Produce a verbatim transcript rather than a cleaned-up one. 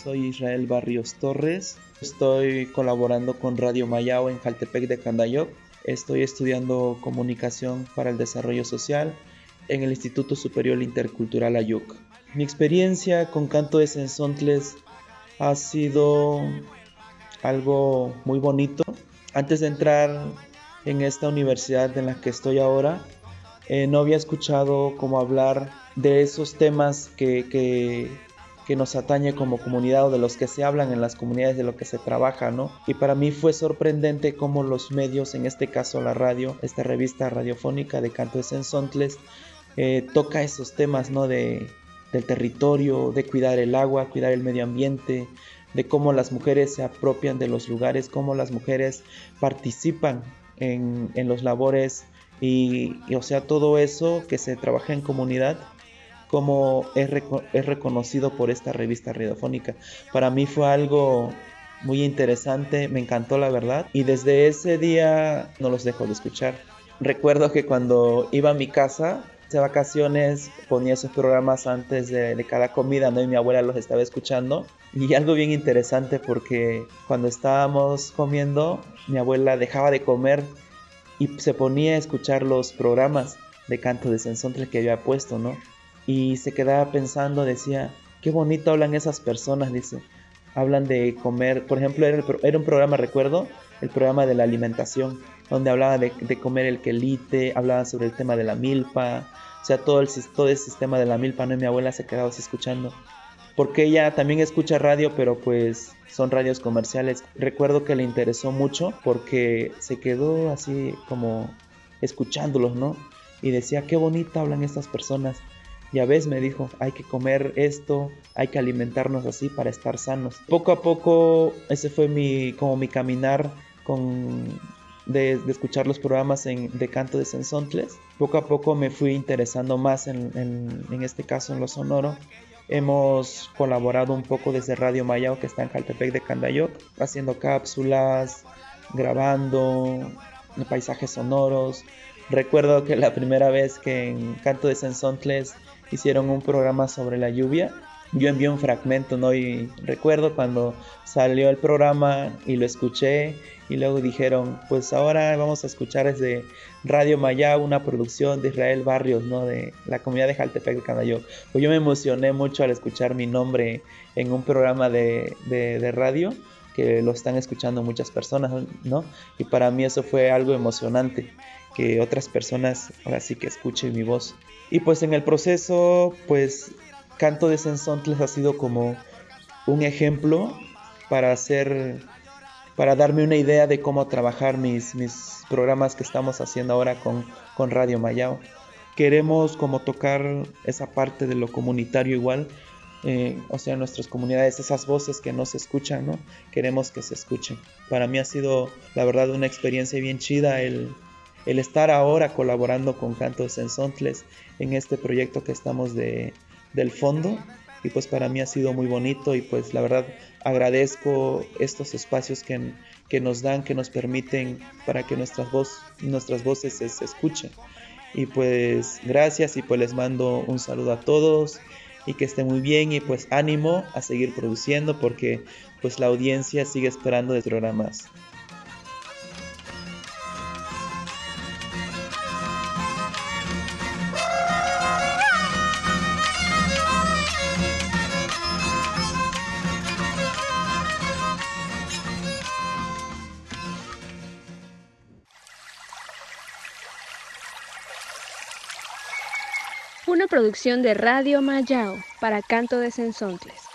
soy Israel Barrios Torres. Estoy colaborando con Radio Mayao en Jaltepec de Candayoc. Estoy estudiando Comunicación para el Desarrollo Social en el Instituto Superior Intercultural Ayuc. Mi experiencia con canto de sensontles ha sido algo muy bonito. Antes de entrar en esta universidad en la que estoy ahora, eh, no había escuchado como hablar de esos temas que, que, que nos atañe como comunidad o de los que se hablan en las comunidades, de lo que se trabaja, ¿no? Y para mí fue sorprendente cómo los medios, en este caso la radio, esta revista radiofónica de canto de sensontles, eh, toca esos temas, ¿no? De, del territorio, de cuidar el agua, cuidar el medio ambiente, de cómo las mujeres se apropian de los lugares, cómo las mujeres participan en, en los labores y, y, o sea, todo eso que se trabaja en comunidad, como es, reco- es reconocido por esta revista radiofónica. Para mí fue algo muy interesante, me encantó la verdad, y desde ese día no los dejo de escuchar. Recuerdo que cuando iba a mi casa de vacaciones ponía esos programas antes de, de cada comida, ¿no? Y mi abuela los estaba escuchando. Y algo bien interesante porque cuando estábamos comiendo, mi abuela dejaba de comer y se ponía a escuchar los programas de canto de sensontle que había puesto, ¿no? Y se quedaba pensando, decía, qué bonito hablan esas personas, dice. Hablan de comer, por ejemplo, era, el pro- era un programa, recuerdo, el programa de la alimentación, donde hablaba de, de comer el quelite, hablaban sobre el tema de la milpa, o sea, todo el, sis- todo el sistema de la milpa, ¿no? Y mi abuela se quedaba así escuchando, porque ella también escucha radio, pero pues son radios comerciales. Recuerdo que le interesó mucho porque se quedó así como escuchándolos, ¿no? Y decía, qué bonita hablan estas personas. Ya ves, me dijo, hay que comer esto, hay que alimentarnos así para estar sanos. Poco a poco, ese fue mi, como mi caminar con, de, de escuchar los programas en, de canto de sensontles. Poco a poco me fui interesando más en, en, en este caso en lo sonoro. Hemos colaborado un poco desde Radio Mayao, que está en Jaltepec de Candayoc, haciendo cápsulas, grabando paisajes sonoros. Recuerdo que la primera vez que en Canto de Sensontles hicieron un programa sobre la lluvia, yo envié un fragmento, ¿no? Y recuerdo cuando salió el programa y lo escuché y luego dijeron, pues ahora vamos a escuchar desde Radio Mayao, una producción de Israel Barrios, ¿no? De la comunidad de Jaltepec de Candayoc. Pues yo me emocioné mucho al escuchar mi nombre en un programa de, de, de radio que lo están escuchando muchas personas, ¿no? Y para mí eso fue algo emocionante, que otras personas ahora sí que escuchen mi voz. Y pues en el proceso, pues Canto de Sensontles ha sido como un ejemplo para hacer, para darme una idea de cómo trabajar mis, mis programas que estamos haciendo ahora con, con Radio Mayao. Queremos como tocar esa parte de lo comunitario igual, eh, o sea, nuestras comunidades, esas voces que no se escuchan, ¿no? Queremos que se escuchen. Para mí ha sido, la verdad, una experiencia bien chida el, el estar ahora colaborando con Canto de Sensontles en este proyecto que estamos de, del fondo. Y pues para mí ha sido muy bonito y pues la verdad agradezco estos espacios que, que nos dan, que nos permiten para que nuestras, voz, nuestras voces se, se escuchen. Y pues gracias y pues les mando un saludo a todos y que estén muy bien y pues ánimo a seguir produciendo porque pues la audiencia sigue esperando de programas. Una producción de Radio Mayao para Canto de Sensontles.